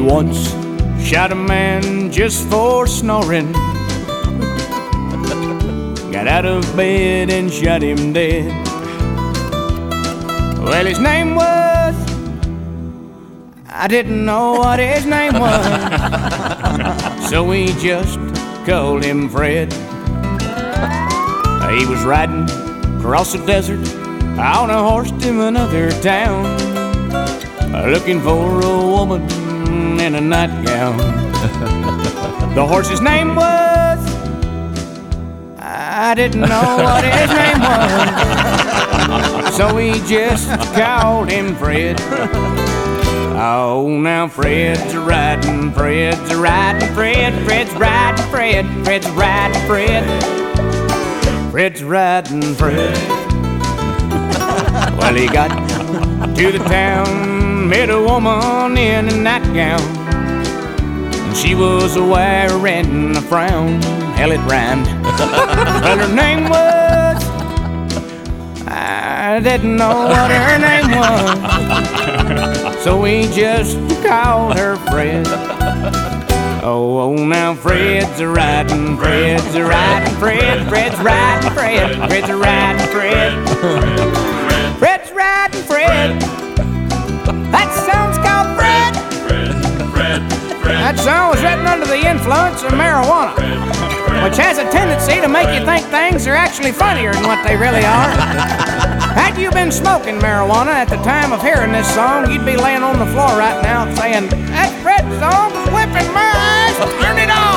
once shot a man just for snoring. Got out of bed and shot him dead. Well, his name was... I didn't know what his name was, so we just called him Fred. He was riding across the desert on a horse to another town, looking for a woman in a nightgown. The horse's name was... I didn't know what his name was, so we just called him Fred. Oh, now Fred's riding, Fred's riding, Fred's riding, Fred's riding, Fred's riding, Fred. Well, he got to the town, met a woman in a nightgown, and she was wearing a frown. Hell, it rhymed. Well, her name was... I didn't know what her name was, so we just called her Fred. Oh, now Fred's riding, Fred's riding, Fred's riding, Fred's riding, Fred's riding, Fred. That song's called Fred. That song was written under the influence of marijuana, which has a tendency to make you think things are actually funnier than what they really are. Had you been smoking marijuana at the time of hearing this song, you'd be laying on the floor right now saying, "That Fred song was whipping my eyes, turn it on!"